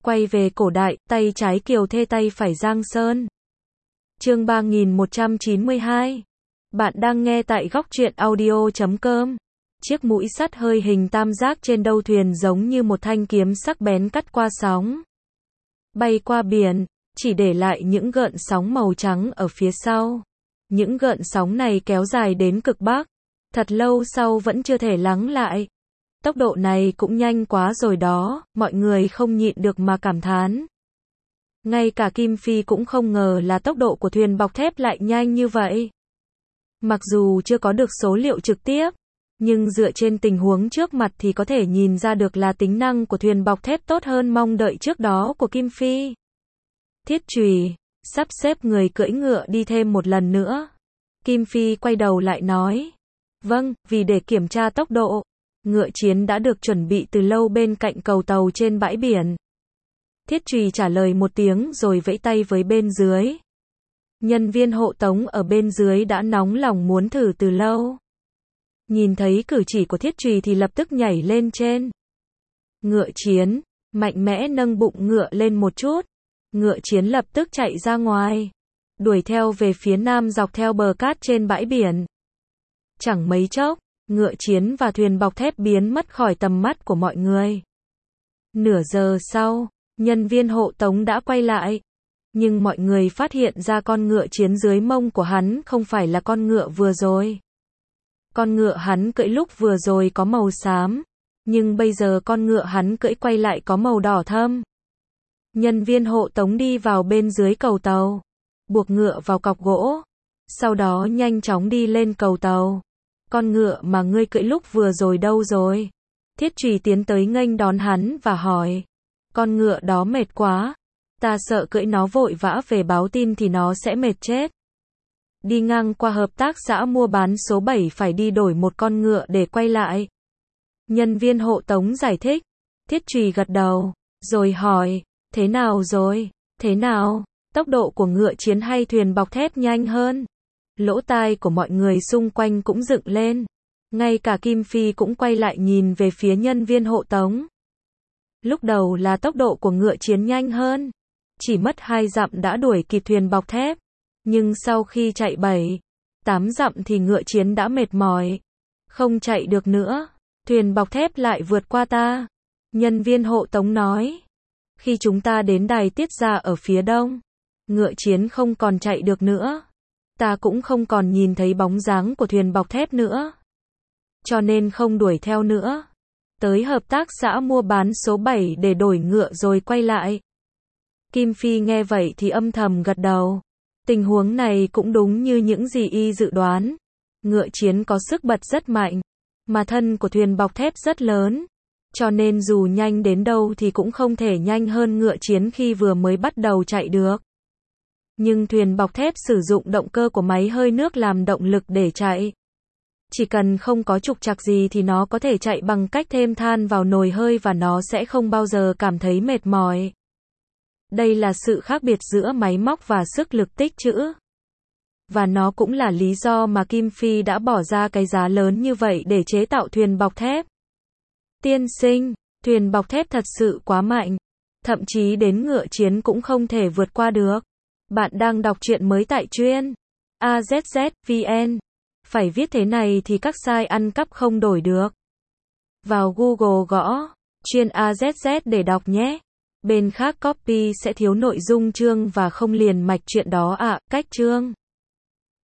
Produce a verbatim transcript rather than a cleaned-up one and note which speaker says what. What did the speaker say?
Speaker 1: Quay về cổ đại, tay trái Kiều Thê tay phải Giang Sơn. Chương ba nghìn một trăm chín mươi hai. Bạn đang nghe tại góc truyện audio chấm com. Chiếc mũi sắt hơi hình tam giác trên đâu thuyền giống như một thanh kiếm sắc bén cắt qua sóng. Bay qua biển, chỉ để lại những gợn sóng màu trắng ở phía sau. Những gợn sóng này kéo dài đến cực bắc. Thật lâu sau vẫn chưa thể lắng lại. Tốc độ này cũng nhanh quá rồi đó, mọi người không nhịn được mà cảm thán. Ngay cả Kim Phi cũng không ngờ là tốc độ của thuyền bọc thép lại nhanh như vậy. Mặc dù chưa có được số liệu trực tiếp, nhưng dựa trên tình huống trước mặt thì có thể nhìn ra được là tính năng của thuyền bọc thép tốt hơn mong đợi trước đó của Kim Phi. Thiết Chùy, sắp xếp người cưỡi ngựa đi thêm một lần nữa. Kim Phi quay đầu lại nói. Vâng, vì để kiểm tra tốc độ. Ngựa chiến đã được chuẩn bị từ lâu bên cạnh cầu tàu trên bãi biển. Thiết Chùy trả lời một tiếng rồi vẫy tay với bên dưới. Nhân viên hộ tống ở bên dưới đã nóng lòng muốn thử từ lâu. Nhìn thấy cử chỉ của Thiết Chùy thì lập tức nhảy lên trên. Ngựa chiến, mạnh mẽ nâng bụng ngựa lên một chút. Ngựa chiến lập tức chạy ra ngoài. Đuổi theo về phía nam dọc theo bờ cát trên bãi biển. Chẳng mấy chốc, ngựa chiến và thuyền bọc thép biến mất khỏi tầm mắt của mọi người. Nửa giờ sau, nhân viên hộ tống đã quay lại. Nhưng mọi người phát hiện ra con ngựa chiến dưới mông của hắn không phải là con ngựa vừa rồi. Con ngựa hắn cưỡi lúc vừa rồi có màu xám, nhưng bây giờ con ngựa hắn cưỡi quay lại có màu đỏ thẫm. Nhân viên hộ tống đi vào bên dưới cầu tàu, buộc ngựa vào cọc gỗ, sau đó nhanh chóng đi lên cầu tàu. Con ngựa mà ngươi cưỡi lúc vừa rồi đâu rồi? Thiết Chùy tiến tới nghênh đón hắn và hỏi. Con ngựa đó mệt quá, ta sợ cưỡi nó vội vã về báo tin thì nó sẽ mệt chết. Đi ngang qua hợp tác xã mua bán số bảy phải đi đổi một con ngựa để quay lại. Nhân viên hộ tống giải thích. Thiết Chùy gật đầu, rồi hỏi, thế nào rồi, thế nào, tốc độ của ngựa chiến hay thuyền bọc thép nhanh hơn? Lỗ tai của mọi người xung quanh cũng dựng lên. Ngay cả Kim Phi cũng quay lại nhìn về phía nhân viên hộ tống. Lúc đầu là tốc độ của ngựa chiến nhanh hơn. Chỉ mất hai dặm đã đuổi kịp thuyền bọc thép. Nhưng sau khi chạy bảy, tám dặm thì ngựa chiến đã mệt mỏi. Không chạy được nữa. Thuyền bọc thép lại vượt qua ta. Nhân viên hộ tống nói. Khi chúng ta đến đài tiết ra ở phía đông, ngựa chiến không còn chạy được nữa. Ta cũng không còn nhìn thấy bóng dáng của thuyền bọc thép nữa. Cho nên không đuổi theo nữa. Tới hợp tác xã mua bán số bảy để đổi ngựa rồi quay lại. Kim Phi nghe vậy thì âm thầm gật đầu. Tình huống này cũng đúng như những gì y dự đoán. Ngựa chiến có sức bật rất mạnh, mà thân của thuyền bọc thép rất lớn. Cho nên dù nhanh đến đâu thì cũng không thể nhanh hơn ngựa chiến khi vừa mới bắt đầu chạy được. Nhưng thuyền bọc thép sử dụng động cơ của máy hơi nước làm động lực để chạy. Chỉ cần không có trục trặc gì thì nó có thể chạy bằng cách thêm than vào nồi hơi và nó sẽ không bao giờ cảm thấy mệt mỏi. Đây là sự khác biệt giữa máy móc và sức lực tích trữ. Và nó cũng là lý do mà Kim Phi đã bỏ ra cái giá lớn như vậy để chế tạo thuyền bọc thép. Tiên sinh, thuyền bọc thép thật sự quá mạnh. Thậm chí đến ngựa chiến cũng không thể vượt qua được. Bạn đang đọc truyện mới tại truyện a zét zét chấm vn. Phải viết thế này thì các site ăn cắp không đổi được. Vào Google gõ truyện a zét zét để đọc nhé. Bên khác copy sẽ thiếu nội dung chương và không liền mạch truyện đó ạ. À, cách chương